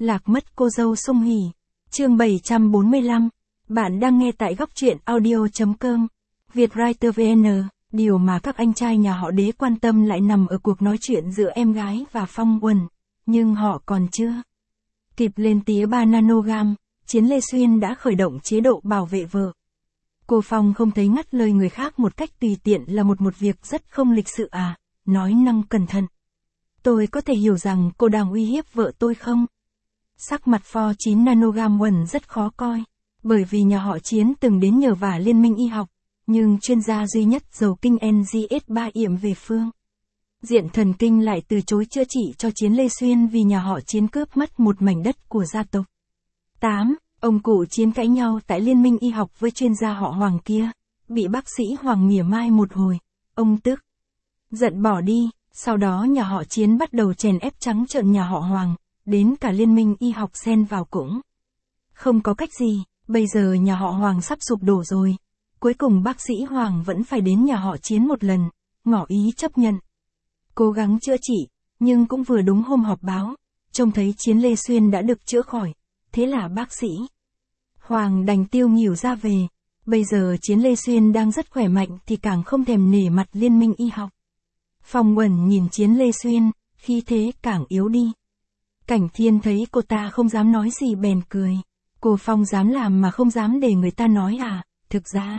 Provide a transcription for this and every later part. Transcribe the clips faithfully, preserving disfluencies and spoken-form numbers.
Lạc mất cô dâu Song Hỷ. Chương bảy trăm bốn mươi lăm. Bạn đang nghe tại góc truyện audio chấm com. Vietwriter vê en. Điều mà các anh trai nhà họ Đế quan tâm lại nằm ở cuộc nói chuyện giữa em gái và Phong Uẩn. Nhưng họ còn chưa kịp lên tía ba nanogam, Chiến Lê Xuyên đã khởi động chế độ bảo vệ vợ. Cô Phong không thấy ngắt lời người khác một cách tùy tiện là một một việc rất không lịch sự à, nói năng cẩn thận. Tôi có thể hiểu rằng cô đang uy hiếp vợ tôi không? Sắc mặt pho chín nanogam Uẩn rất khó coi, bởi vì nhà họ Chiến từng đến nhờ vả Liên minh y học, nhưng chuyên gia duy nhất giàu kinh en giê ét ba yểm về phương diện thần kinh lại từ chối chữa trị cho Chiến Lê Xuyên vì nhà họ Chiến cướp mất một mảnh đất của gia tộc. tám. Ông cụ Chiến cãi nhau tại Liên minh y học với chuyên gia họ Hoàng kia, bị bác sĩ Hoàng mỉa mai một hồi, ông tức giận bỏ đi, sau đó nhà họ Chiến bắt đầu chèn ép trắng trợn nhà họ Hoàng, đến cả Liên minh y học xen vào cũng không có cách gì, bây giờ nhà họ Hoàng sắp sụp đổ rồi. Cuối cùng bác sĩ Hoàng vẫn phải đến nhà họ Chiến một lần, ngỏ ý chấp nhận cố gắng chữa trị, nhưng cũng vừa đúng hôm họp báo, trông thấy Chiến Lê Xuyên đã được chữa khỏi, thế là bác sĩ Hoàng đành tiêu nghỉu ra về. Bây giờ Chiến Lê Xuyên đang rất khỏe mạnh thì càng không thèm nể mặt Liên minh y học. Phong Uẩn nhìn Chiến Lê Xuyên, khí thế càng yếu đi. Cảnh Thiên thấy cô ta không dám nói gì bèn cười. Cô Phong dám làm mà không dám để người ta nói à, thực ra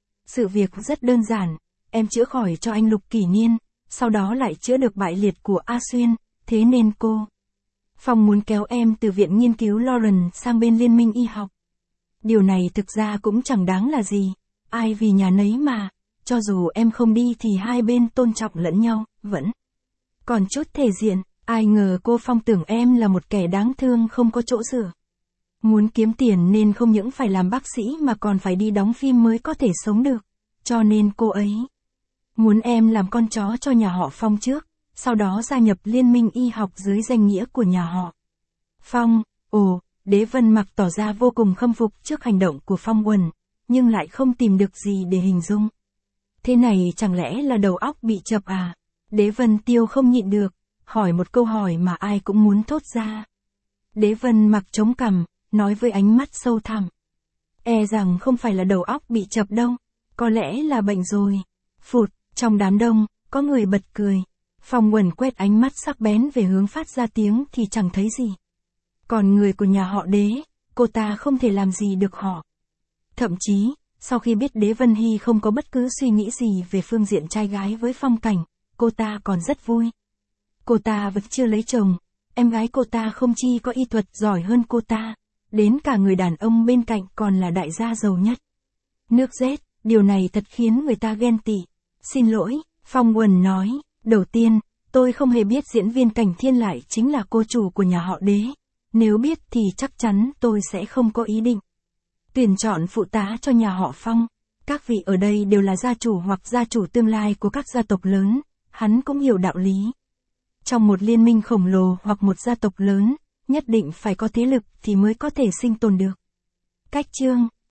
sự việc rất đơn giản, em chữa khỏi cho anh Lục Kỷ Niên, sau đó lại chữa được bại liệt của A Xuyên, thế nên cô Phong muốn kéo em từ viện nghiên cứu Lawrence sang bên Liên minh y học. Điều này thực ra cũng chẳng đáng là gì, ai vì nhà nấy mà, cho dù em không đi thì hai bên tôn trọng lẫn nhau, vẫn còn chút thể diện, ai ngờ cô Phong tưởng em là một kẻ đáng thương không có chỗ dựa. Muốn kiếm tiền nên không những phải làm bác sĩ mà còn phải đi đóng phim mới có thể sống được, cho nên cô ấy muốn em làm con chó cho nhà họ Phong trước, sau đó gia nhập Liên minh y học dưới danh nghĩa của nhà họ Phong. Ồ, Đế Vân Mặc tỏ ra vô cùng khâm phục trước hành động của Phong Uẩn, nhưng lại không tìm được gì để hình dung. Thế này chẳng lẽ là đầu óc bị chập à? Đế Vân Tiêu không nhịn được, hỏi một câu hỏi mà ai cũng muốn thốt ra. Đế Vân Mặc chống cằm, nói với ánh mắt sâu thẳm. E rằng không phải là đầu óc bị chập đâu, có lẽ là bệnh rồi. Phụt, trong đám đông, có người bật cười. Phong Uẩn quét ánh mắt sắc bén về hướng phát ra tiếng thì chẳng thấy gì. Còn người của nhà họ Đế, cô ta không thể làm gì được họ. Thậm chí, sau khi biết Đế Vân Hy không có bất cứ suy nghĩ gì về phương diện trai gái với Phong Cảnh, cô ta còn rất vui. Cô ta vẫn chưa lấy chồng, em gái cô ta không chi có y thuật giỏi hơn cô ta, đến cả người đàn ông bên cạnh còn là đại gia giàu nhất nước rết, điều này thật khiến người ta ghen tị. Xin lỗi, Phong Uẩn nói, đầu tiên, tôi không hề biết diễn viên Cảnh Thiên lại chính là cô chủ của nhà họ Đế. Nếu biết thì chắc chắn tôi sẽ không có ý định tuyển chọn phụ tá cho nhà họ Phong. Các vị ở đây đều là gia chủ hoặc gia chủ tương lai của các gia tộc lớn, hắn cũng hiểu đạo lý. Trong một liên minh khổng lồ hoặc một gia tộc lớn, nhất định phải có thế lực thì mới có thể sinh tồn được. Cách chương